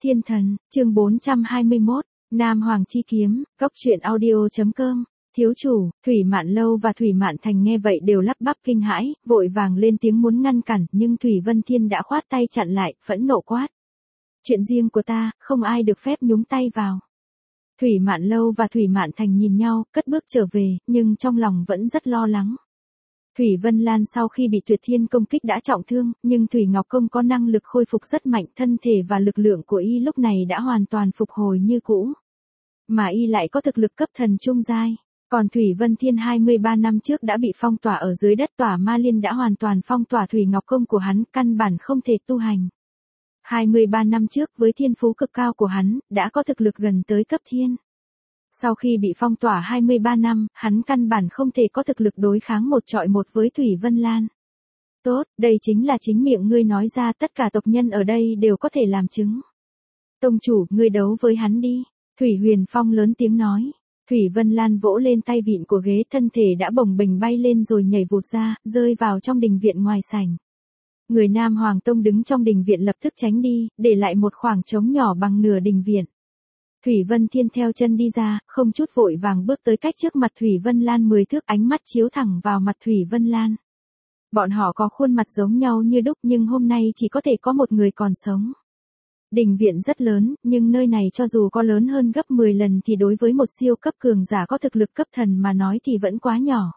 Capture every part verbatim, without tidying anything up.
Thiên thần, chương bốn trăm hai mươi mốt, Nam Hoàng chi kiếm, góc truyện audio.com. Thiếu chủ, Thủy Mạn Lâu và Thủy Mạn Thành nghe vậy đều lắp bắp kinh hãi, vội vàng lên tiếng muốn ngăn cản, nhưng Thủy Vân Thiên đã khoát tay chặn lại, phẫn nộ quát. Chuyện riêng của ta, không ai được phép nhúng tay vào. Thủy Mạn Lâu và Thủy Mạn Thành nhìn nhau, cất bước trở về, nhưng trong lòng vẫn rất lo lắng. Thủy Vân Lan sau khi bị Tuyệt Thiên công kích đã trọng thương, nhưng Thủy Ngọc Công có năng lực khôi phục rất mạnh, thân thể và lực lượng của y lúc này đã hoàn toàn phục hồi như cũ. Mà y lại có thực lực cấp thần trung giai. Còn Thủy Vân Thiên hai mươi ba năm trước đã bị phong tỏa ở dưới đất, tỏa ma liên đã hoàn toàn phong tỏa Thủy Ngọc Công của hắn, căn bản không thể tu hành. hai mươi ba năm trước với thiên phú cực cao của hắn, đã có thực lực gần tới cấp thiên. Sau khi bị phong tỏa hai mươi ba năm, hắn căn bản không thể có thực lực đối kháng một trọi một với Thủy Vân Lan. Tốt, đây chính là chính miệng ngươi nói ra, tất cả tộc nhân ở đây đều có thể làm chứng. Tông chủ, ngươi đấu với hắn đi. Thủy Huyền Phong lớn tiếng nói. Thủy Vân Lan vỗ lên tay vịn của ghế, thân thể đã bồng bềnh bay lên rồi nhảy vụt ra, rơi vào trong đình viện ngoài sảnh. Người Nam Hoàng Tông đứng trong đình viện lập tức tránh đi, để lại một khoảng trống nhỏ bằng nửa đình viện. Thủy Vân Thiên theo chân đi ra, không chút vội vàng bước tới cách trước mặt Thủy Vân Lan mười thước, ánh mắt chiếu thẳng vào mặt Thủy Vân Lan. Bọn họ có khuôn mặt giống nhau như đúc, nhưng hôm nay chỉ có thể có một người còn sống. Đình viện rất lớn, nhưng nơi này cho dù có lớn hơn gấp mười lần thì đối với một siêu cấp cường giả có thực lực cấp thần mà nói thì vẫn quá nhỏ.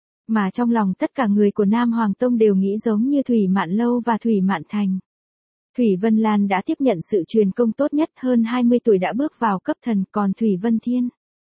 Mà trong lòng tất cả người của Nam Hoàng Tông đều nghĩ giống như Thủy Mạn Lâu và Thủy Mạn Thành. Thủy Vân Lan đã tiếp nhận sự truyền công tốt nhất, hơn hai mươi tuổi đã bước vào cấp thần, còn Thủy Vân Thiên.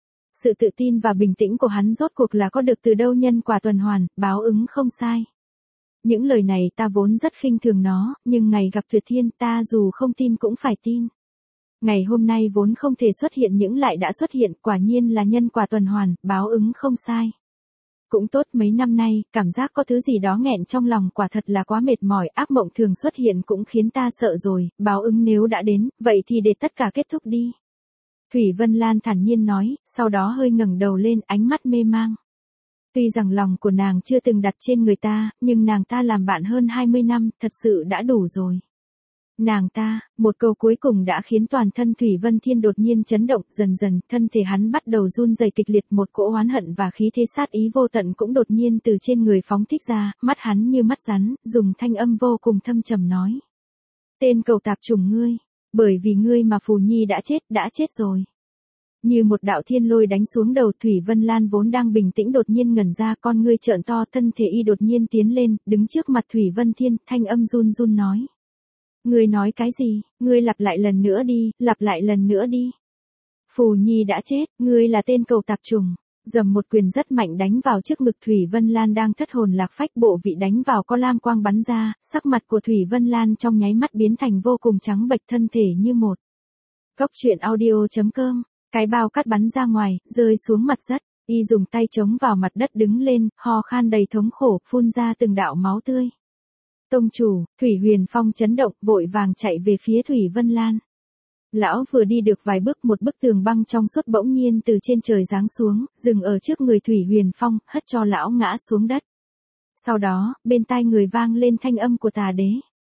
Sự tự tin và bình tĩnh của hắn rốt cuộc là có được từ đâu? Nhân quả tuần hoàn, báo ứng không sai. Những lời này ta vốn rất khinh thường nó, nhưng ngày gặp Tuyệt Thiên ta dù không tin cũng phải tin. Ngày hôm nay vốn không thể xuất hiện những lại đã xuất hiện, quả nhiên là nhân quả tuần hoàn, báo ứng không sai. Cũng tốt, mấy năm nay, cảm giác có thứ gì đó nghẹn trong lòng quả thật là quá mệt mỏi, ác mộng thường xuất hiện cũng khiến ta sợ rồi, báo ứng nếu đã đến, vậy thì để tất cả kết thúc đi. Thủy Vân Lan thản nhiên nói, sau đó hơi ngẩng đầu lên, ánh mắt mê mang. Tuy rằng lòng của nàng chưa từng đặt trên người ta, nhưng nàng ta làm bạn hơn hai mươi năm, thật sự đã đủ rồi. Nàng ta, một câu cuối cùng đã khiến toàn thân Thủy Vân Thiên đột nhiên chấn động, dần dần, thân thể hắn bắt đầu run rẩy kịch liệt, một cỗ oán hận và khí thế sát ý vô tận cũng đột nhiên từ trên người phóng thích ra, mắt hắn như mắt rắn, dùng thanh âm vô cùng thâm trầm nói. Tên cầu tạp chủng ngươi, bởi vì ngươi mà Phù Nhi đã chết, đã chết rồi. Như một đạo thiên lôi đánh xuống đầu, Thủy Vân Lan vốn đang bình tĩnh đột nhiên ngẩn ra, con ngươi trợn to, thân thể y đột nhiên tiến lên, đứng trước mặt Thủy Vân Thiên, thanh âm run run nói. Ngươi nói cái gì? Ngươi lặp lại lần nữa đi, lặp lại lần nữa đi. Phù Nhi đã chết, ngươi là tên cầu tạp chủng. Dầm một quyền rất mạnh đánh vào trước ngực Thủy Vân Lan đang thất hồn lạc phách, bộ vị đánh vào có lam quang bắn ra, sắc mặt của Thủy Vân Lan trong nháy mắt biến thành vô cùng trắng bệch, thân thể như một. Góc truyện audio.com. Cái bao cát bắn ra ngoài, rơi xuống mặt đất, y dùng tay chống vào mặt đất đứng lên, ho khan đầy thống khổ, phun ra từng đạo máu tươi. Tông chủ, Thủy Huyền Phong chấn động, vội vàng chạy về phía Thủy Vân Lan. Lão vừa đi được vài bước, một bức tường băng trong suốt bỗng nhiên từ trên trời giáng xuống, dừng ở trước người Thủy Huyền Phong, hất cho lão ngã xuống đất. Sau đó, bên tai người vang lên thanh âm của Tà Đế.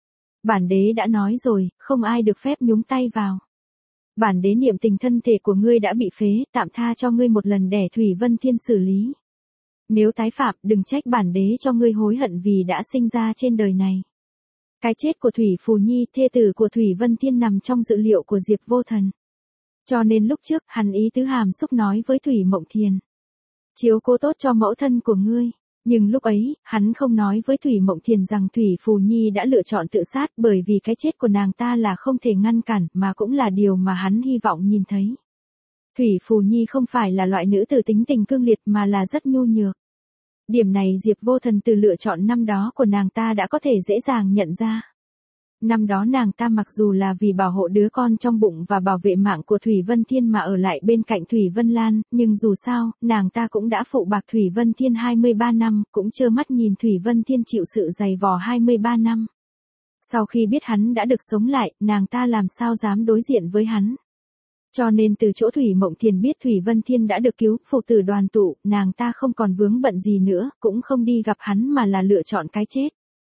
Bản đế đã nói rồi, không ai được phép nhúng tay vào. Bản đế niệm tình thân thể của ngươi đã bị phế, tạm tha cho ngươi một lần để Thủy Vân Thiên xử lý. Nếu tái phạm, đừng trách bản đế cho ngươi hối hận vì đã sinh ra trên đời này. Cái chết của Thủy Phù Nhi, thê tử của Thủy Vân Thiên, nằm trong dự liệu của Diệp Vô Thần. Cho nên lúc trước, hắn ý tứ hàm xúc nói với Thủy Mộng Thiền. Chiếu cố tốt cho mẫu thân của ngươi. Nhưng lúc ấy, hắn không nói với Thủy Mộng Thiền rằng Thủy Phù Nhi đã lựa chọn tự sát, bởi vì cái chết của nàng ta là không thể ngăn cản, mà cũng là điều mà hắn hy vọng nhìn thấy. Thủy Phù Nhi không phải là loại nữ tử tính tình cương liệt mà là rất nhu nhược. Điểm này Diệp Vô Thần từ lựa chọn năm đó của nàng ta đã có thể dễ dàng nhận ra. Năm đó nàng ta mặc dù là vì bảo hộ đứa con trong bụng và bảo vệ mạng của Thủy Vân Thiên mà ở lại bên cạnh Thủy Vân Lan, nhưng dù sao, nàng ta cũng đã phụ bạc Thủy Vân Thiên hai mươi ba năm, cũng trơ mắt nhìn Thủy Vân Thiên chịu sự dày vò hai mươi ba năm. Sau khi biết hắn đã được sống lại, nàng ta làm sao dám đối diện với hắn. Cho nên từ chỗ Thủy Mộng Thiền biết Thủy Vân Thiên đã được cứu, phụ tử đoàn tụ, nàng ta không còn vướng bận gì nữa, cũng không đi gặp hắn mà là lựa chọn cái chết.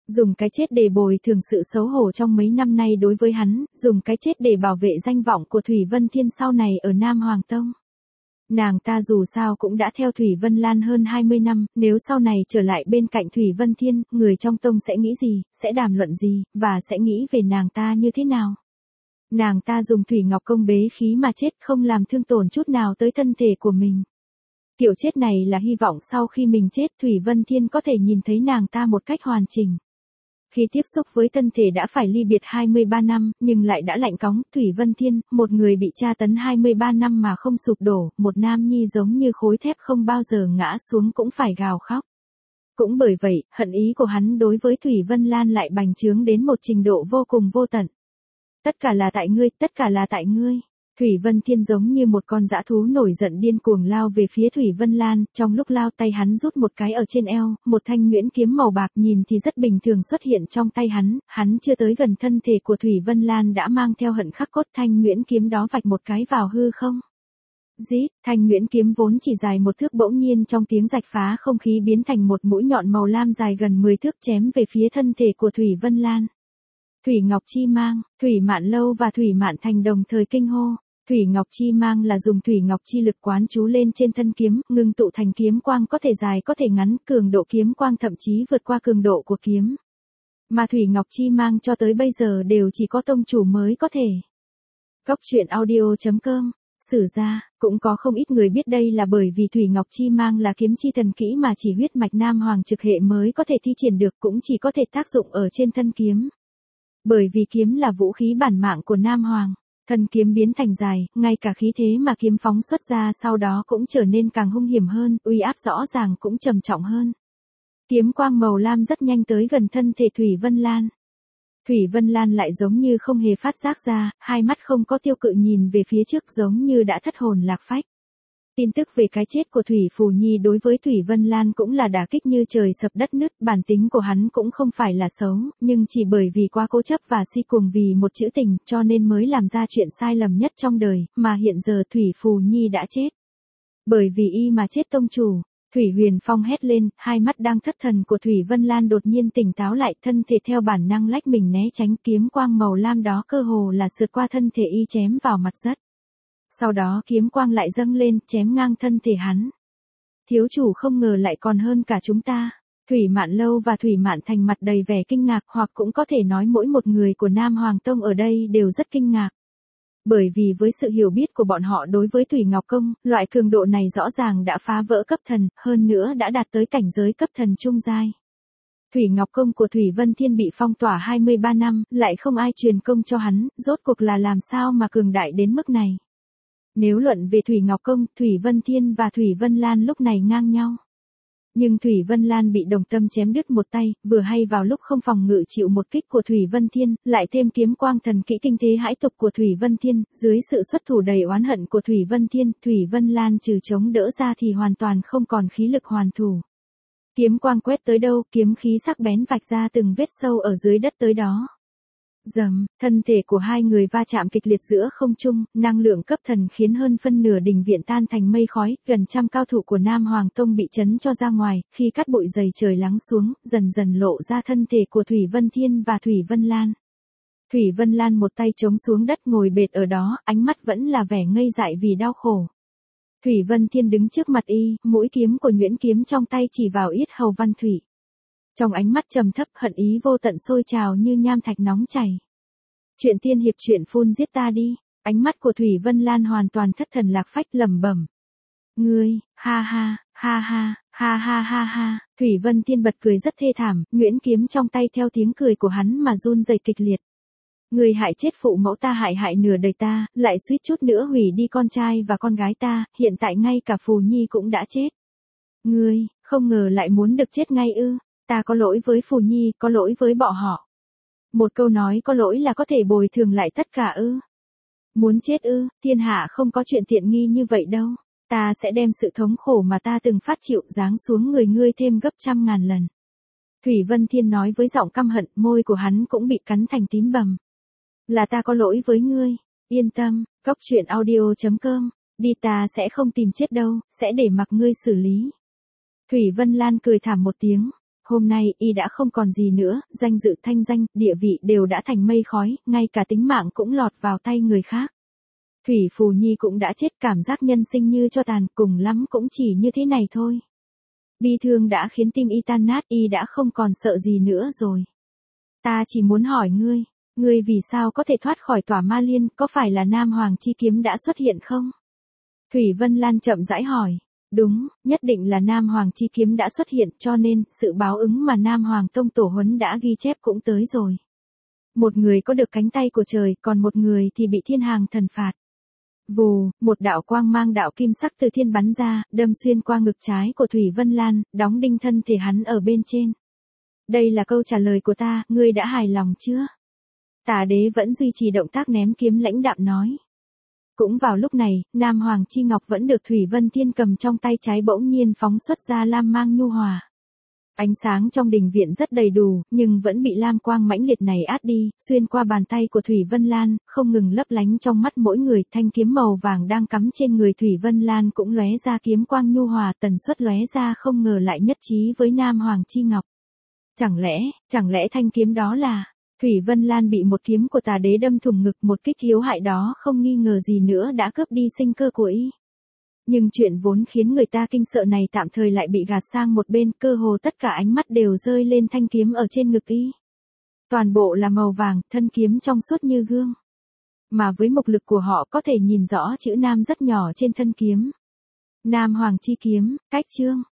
Dùng cái chết để bồi thường sự xấu hổ trong mấy năm nay đối với hắn, dùng cái chết để bảo vệ danh vọng của Thủy Vân Thiên sau này ở Nam Hoàng Tông. Nàng ta dù sao cũng đã theo Thủy Vân Lan hơn hai mươi năm, nếu sau này trở lại bên cạnh Thủy Vân Thiên, người trong tông sẽ nghĩ gì, sẽ đàm luận gì, và sẽ nghĩ về nàng ta như thế nào. Nàng ta dùng Thủy Ngọc Công bế khí mà chết, không làm thương tổn chút nào tới thân thể của mình. Kiểu chết này là hy vọng sau khi mình chết Thủy Vân Thiên có thể nhìn thấy nàng ta một cách hoàn chỉnh. Khi tiếp xúc với thân thể đã phải ly biệt hai mươi ba năm, nhưng lại đã lạnh cóng, Thủy Vân Thiên, một người bị tra tấn hai mươi ba năm mà không sụp đổ, một nam nhi giống như khối thép không bao giờ ngã xuống cũng phải gào khóc. Cũng bởi vậy, hận ý của hắn đối với Thủy Vân Lan lại bành trướng đến một trình độ vô cùng vô tận. Tất cả là tại ngươi, tất cả là tại ngươi. Thủy Vân Thiên giống như một con dã thú nổi giận điên cuồng lao về phía Thủy Vân Lan, trong lúc lao tay hắn rút một cái ở trên eo, một thanh nhuyễn kiếm màu bạc nhìn thì rất bình thường xuất hiện trong tay hắn, hắn chưa tới gần thân thể của Thủy Vân Lan đã mang theo hận khắc cốt, thanh nhuyễn kiếm đó vạch một cái vào hư không. Rít, thanh nhuyễn kiếm vốn chỉ dài một thước bỗng nhiên trong tiếng rạch phá không khí biến thành một mũi nhọn màu lam dài gần mười thước chém về phía thân thể của Thủy Vân Lan. Thủy Ngọc Chi Mang, Thủy Mạn Lâu và Thủy Mạn Thành đồng thời kinh hô. Thủy Ngọc Chi Mang là dùng Thủy Ngọc Chi lực quán chú lên trên thân kiếm, ngưng tụ thành kiếm quang có thể dài có thể ngắn, cường độ kiếm quang thậm chí vượt qua cường độ của kiếm. Mà Thủy Ngọc Chi Mang cho tới bây giờ đều chỉ có tông chủ mới có thể. Cốc truyện audio chấm com. Sử ra, cũng có không ít người biết đây là bởi vì Thủy Ngọc Chi Mang là kiếm chi thần kỹ mà chỉ huyết mạch Nam Hoàng trực hệ mới có thể thi triển được, cũng chỉ có thể tác dụng ở trên thân kiếm. Bởi vì kiếm là vũ khí bản mạng của Nam Hoàng. Thân kiếm biến thành dài, ngay cả khí thế mà kiếm phóng xuất ra sau đó cũng trở nên càng hung hiểm hơn, uy áp rõ ràng cũng trầm trọng hơn. Kiếm quang màu lam rất nhanh tới gần thân thể Thủy Vân Lan. Thủy Vân Lan lại giống như không hề phát giác ra, hai mắt không có tiêu cự nhìn về phía trước giống như đã thất hồn lạc phách. Tin tức về cái chết của Thủy Phù Nhi đối với Thủy Vân Lan cũng là đả kích như trời sập đất nứt, bản tính của hắn cũng không phải là xấu, nhưng chỉ bởi vì quá cố chấp và si cuồng vì một chữ tình cho nên mới làm ra chuyện sai lầm nhất trong đời, mà hiện giờ Thủy Phù Nhi đã chết. Bởi vì y mà chết tông chủ, Thủy Huyền Phong hét lên, hai mắt đang thất thần của Thủy Vân Lan đột nhiên tỉnh táo lại, thân thể theo bản năng lách mình né tránh, kiếm quang màu lam đó cơ hồ là sượt qua thân thể y chém vào mặt đất. Sau đó kiếm quang lại dâng lên, chém ngang thân thể hắn. Thiếu chủ không ngờ lại còn hơn cả chúng ta. Thủy Mạn Lâu và Thủy Mạn Thành mặt đầy vẻ kinh ngạc, hoặc cũng có thể nói mỗi một người của Nam Hoàng Tông ở đây đều rất kinh ngạc. Bởi vì với sự hiểu biết của bọn họ đối với Thủy Ngọc Công, loại cường độ này rõ ràng đã phá vỡ cấp thần, hơn nữa đã đạt tới cảnh giới cấp thần trung giai. Thủy Ngọc Công của Thủy Vân Thiên bị phong tỏa hai mươi ba năm, lại không ai truyền công cho hắn, rốt cuộc là làm sao mà cường đại đến mức này. Nếu luận về Thủy Ngọc Công, Thủy Vân Thiên và Thủy Vân Lan lúc này ngang nhau. Nhưng Thủy Vân Lan bị Đồng Tâm chém đứt một tay, vừa hay vào lúc không phòng ngự chịu một kích của Thủy Vân Thiên, lại thêm kiếm quang thần kỹ kinh thế hãi tục của Thủy Vân Thiên, dưới sự xuất thủ đầy oán hận của Thủy Vân Thiên, Thủy Vân Lan trừ chống đỡ ra thì hoàn toàn không còn khí lực hoàn thủ. Kiếm quang quét tới đâu, kiếm khí sắc bén vạch ra từng vết sâu ở dưới đất tới đó. Dầm, thân thể của hai người va chạm kịch liệt giữa không trung, năng lượng cấp thần khiến hơn phân nửa đình viện tan thành mây khói, gần trăm cao thủ của Nam Hoàng Tông bị chấn cho ra ngoài, khi cát bụi dày trời lắng xuống, dần dần lộ ra thân thể của Thủy Vân Thiên và Thủy Vân Lan. Thủy Vân Lan một tay chống xuống đất ngồi bệt ở đó, ánh mắt vẫn là vẻ ngây dại vì đau khổ. Thủy Vân Thiên đứng trước mặt y, mũi kiếm của nhuyễn kiếm trong tay chỉ vào yết hầu Văn Thủy. Trong ánh mắt trầm thấp hận ý vô tận sôi trào như nham thạch nóng chảy. Chuyện tiên hiệp chuyện phun giết ta đi, ánh mắt của Thủy Vân Lan hoàn toàn thất thần lạc phách lẩm bẩm. Ngươi, ha ha, ha ha, ha ha ha ha, Thủy Vân Thiên bật cười rất thê thảm, nhuyễn kiếm trong tay theo tiếng cười của hắn mà run rẩy kịch liệt. Ngươi hại chết phụ mẫu ta, hại hại nửa đời ta, lại suýt chút nữa hủy đi con trai và con gái ta, hiện tại ngay cả Phù Nhi cũng đã chết. Ngươi, không ngờ lại muốn được chết ngay ư? Ta có lỗi với Phù Nhi, có lỗi với bọn họ. Một câu nói có lỗi là có thể bồi thường lại tất cả ư? Muốn chết ư? Thiên hạ không có chuyện tiện nghi như vậy đâu. Ta sẽ đem sự thống khổ mà ta từng phát chịu giáng xuống người ngươi thêm gấp trăm ngàn lần. Thủy Vân Thiên nói với giọng căm hận, môi của hắn cũng bị cắn thành tím bầm. Là ta có lỗi với ngươi. Yên tâm, cốc truyện audio chấm com. Đi, ta sẽ không tìm chết đâu, sẽ để mặc ngươi xử lý. Thủy Vân Lan cười thảm một tiếng. Hôm nay y đã không còn gì nữa, danh dự thanh danh, địa vị đều đã thành mây khói, ngay cả tính mạng cũng lọt vào tay người khác. Thủy Phù Nhi cũng đã chết, cảm giác nhân sinh như cho tàn, cùng lắm cũng chỉ như thế này thôi. Bi thương đã khiến tim y tan nát, y đã không còn sợ gì nữa rồi. Ta chỉ muốn hỏi ngươi, ngươi vì sao có thể thoát khỏi tỏa ma liên, có phải là Nam Hoàng chi kiếm đã xuất hiện không? Thủy Vân Lan chậm rãi hỏi. Đúng, nhất định là Nam Hoàng chi kiếm đã xuất hiện, cho nên, sự báo ứng mà Nam Hoàng Tông Tổ Huấn đã ghi chép cũng tới rồi. Một người có được cánh tay của trời, còn một người thì bị thiên hàng thần phạt. Vù, một đạo quang mang đạo kim sắc từ thiên bắn ra, đâm xuyên qua ngực trái của Thủy Vân Lan, đóng đinh thân thể hắn ở bên trên. Đây là câu trả lời của ta, ngươi đã hài lòng chưa? Tả đế vẫn duy trì động tác ném kiếm lãnh đạm nói. Cũng vào lúc này, Nam Hoàng chi ngọc vẫn được Thủy Vân Thiên cầm trong tay trái bỗng nhiên phóng xuất ra lam mang nhu hòa. Ánh sáng trong đình viện rất đầy đủ, nhưng vẫn bị lam quang mãnh liệt này át đi, xuyên qua bàn tay của Thủy Vân Lan, không ngừng lấp lánh trong mắt mỗi người. Thanh kiếm màu vàng đang cắm trên người Thủy Vân Lan cũng lóe ra kiếm quang nhu hòa, tần suất lóe ra không ngờ lại nhất trí với Nam Hoàng chi ngọc. Chẳng lẽ, chẳng lẽ thanh kiếm đó là... Thủy Vân Lan bị một kiếm của tà đế đâm thủng ngực, một kích yếu hại đó không nghi ngờ gì nữa đã cướp đi sinh cơ của y. Nhưng chuyện vốn khiến người ta kinh sợ này tạm thời lại bị gạt sang một bên, cơ hồ tất cả ánh mắt đều rơi lên thanh kiếm ở trên ngực y. Toàn bộ là màu vàng, thân kiếm trong suốt như gương. Mà với mục lực của họ có thể nhìn rõ chữ Nam rất nhỏ trên thân kiếm. Nam Hoàng chi kiếm, cách chương.